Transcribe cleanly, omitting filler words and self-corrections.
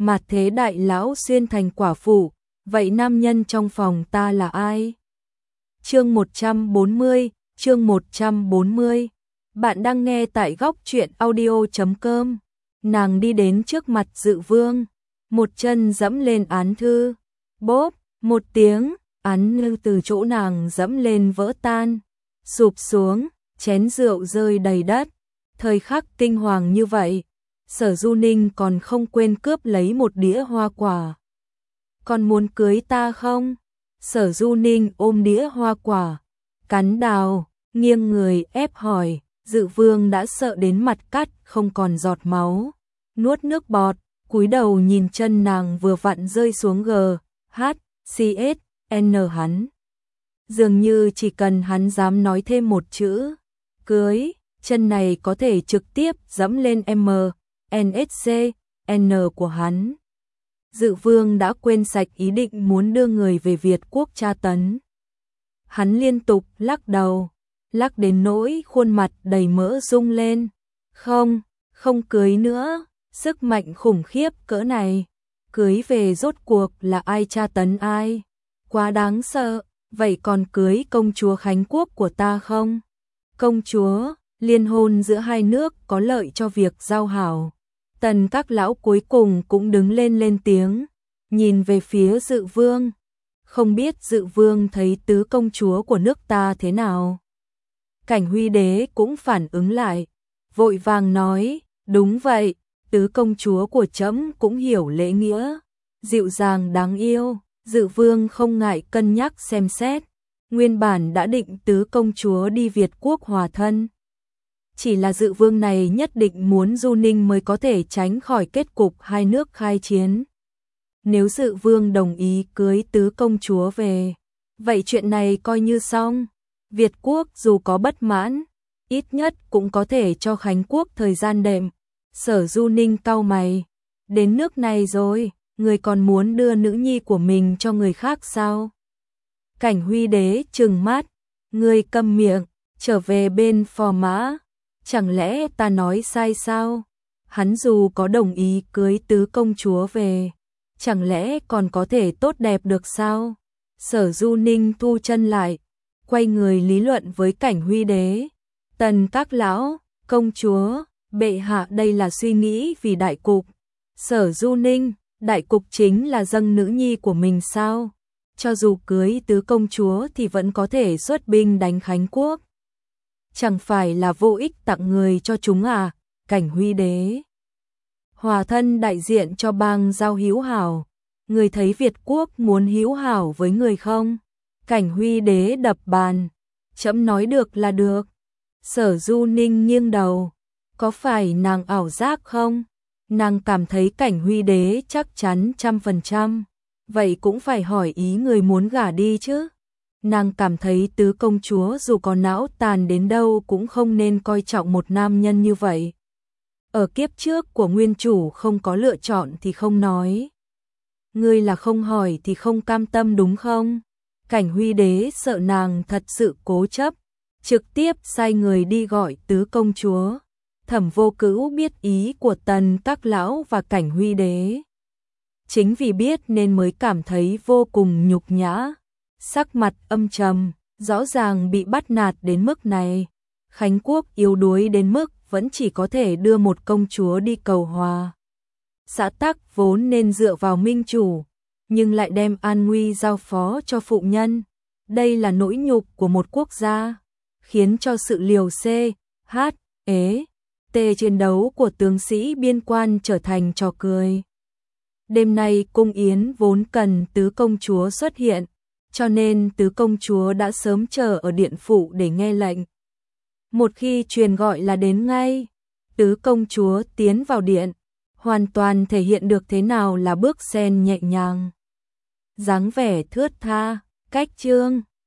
mà thế đại lão xuyên thành quả phụ, vậy nam nhân trong phòng ta là ai? Chương 140, chương 140. Bạn đang nghe tại góc truyện audio.com. Nàng đi đến trước mặt Dự Vương, một chân dẫm lên án thư. Bốp, một tiếng, án thư từ chỗ nàng dẫm lên vỡ tan, sụp xuống, chén rượu rơi đầy đất. Thời khắc kinh hoàng như vậy, Sở Du Ninh còn không quên cướp lấy một đĩa hoa quả. Còn muốn cưới ta không? Sở Du Ninh ôm đĩa hoa quả, cắn đào, nghiêng người ép hỏi. Dự Vương đã sợ đến mặt cắt không còn giọt máu, nuốt nước bọt, cúi đầu nhìn chân nàng vừa vặn rơi xuống GHCSN hắn. Dường như chỉ cần hắn dám nói thêm một chữ cưới, chân này có thể trực tiếp dẫm lên MNSCN của hắn. Dự Vương đã quên sạch ý định muốn đưa người về Việt Quốc tra tấn. Hắn liên tục lắc đầu, lắc đến nỗi khuôn mặt đầy mỡ rung lên. Không cưới nữa, sức mạnh khủng khiếp cỡ này. Cưới về rốt cuộc là ai tra tấn ai? Quá đáng sợ, vậy còn cưới công chúa Khánh Quốc của ta không? Công chúa, liên hôn giữa hai nước có lợi cho việc giao hảo. Tần các lão cuối cùng cũng đứng lên tiếng, nhìn về phía Dự Vương. Không biết Dự Vương thấy tứ công chúa của nước ta thế nào? Cảnh Huy Đế cũng phản ứng lại, vội vàng nói, đúng vậy, tứ công chúa của trẫm cũng hiểu lễ nghĩa, dịu dàng đáng yêu. Dự Vương không ngại cân nhắc xem xét, nguyên bản đã định tứ công chúa đi Việt Quốc hòa thân. Chỉ là Dự Vương này nhất định muốn Du Ninh mới có thể tránh khỏi kết cục hai nước khai chiến. Nếu Dự Vương đồng ý cưới tứ công chúa về, vậy chuyện này coi như xong. Việt Quốc dù có bất mãn, ít nhất cũng có thể cho Khánh Quốc thời gian đệm. Sở Du Ninh cau mày, đến nước này rồi, người còn muốn đưa nữ nhi của mình cho người khác sao? Cảnh Huy Đế trừng mắt, người câm miệng, trở về bên phò mã. Chẳng lẽ ta nói sai sao? Hắn dù có đồng ý cưới tứ công chúa về, chẳng lẽ còn có thể tốt đẹp được sao? Sở Du Ninh thu chân lại, quay người lý luận với Cảnh Huy Đế. Tần các lão, công chúa, bệ hạ đây là suy nghĩ vì đại cục. Sở Du Ninh, đại cục chính là dâng nữ nhi của mình sao? Cho dù cưới tứ công chúa thì vẫn có thể xuất binh đánh Khánh Quốc. Chẳng phải là vô ích tặng người cho chúng à? Cảnh Huy Đế hòa thân đại diện cho bang giao hữu hảo. Người thấy Việt Quốc muốn hữu hảo với người không? Cảnh Huy Đế đập bàn, trẫm nói được là được. Sở Du Ninh nghiêng đầu, có phải nàng ảo giác không? Nàng cảm thấy Cảnh Huy Đế chắc chắn 100%, vậy cũng phải hỏi ý người muốn gả đi chứ. Nàng cảm thấy tứ công chúa dù có não tàn đến đâu cũng không nên coi trọng một nam nhân như vậy. Ở kiếp trước của nguyên chủ không có lựa chọn thì không nói. Ngươi là không hỏi thì không cam tâm đúng không? Cảnh Huy Đế sợ nàng thật sự cố chấp, trực tiếp sai người đi gọi tứ công chúa. Thẩm Vô Cữu biết ý của Tần các lão và Cảnh Huy Đế. Chính vì biết nên mới cảm thấy vô cùng nhục nhã. Sắc mặt âm trầm, rõ ràng bị bắt nạt đến mức này. Khánh Quốc yếu đuối đến mức vẫn chỉ có thể đưa một công chúa đi cầu hòa. Xã tắc vốn nên dựa vào minh chủ, nhưng lại đem an nguy giao phó cho phụ nhân. Đây là nỗi nhục của một quốc gia, khiến cho sự liều CHT chiến đấu của tướng sĩ biên quan trở thành trò cười. Đêm nay cung yến vốn cần tứ công chúa xuất hiện, cho nên tứ công chúa đã sớm chờ ở điện phủ để nghe lệnh. Một khi truyền gọi là đến ngay, tứ công chúa tiến vào điện, hoàn toàn thể hiện được thế nào là bước sen nhẹ nhàng. Dáng vẻ thướt tha, cách trương,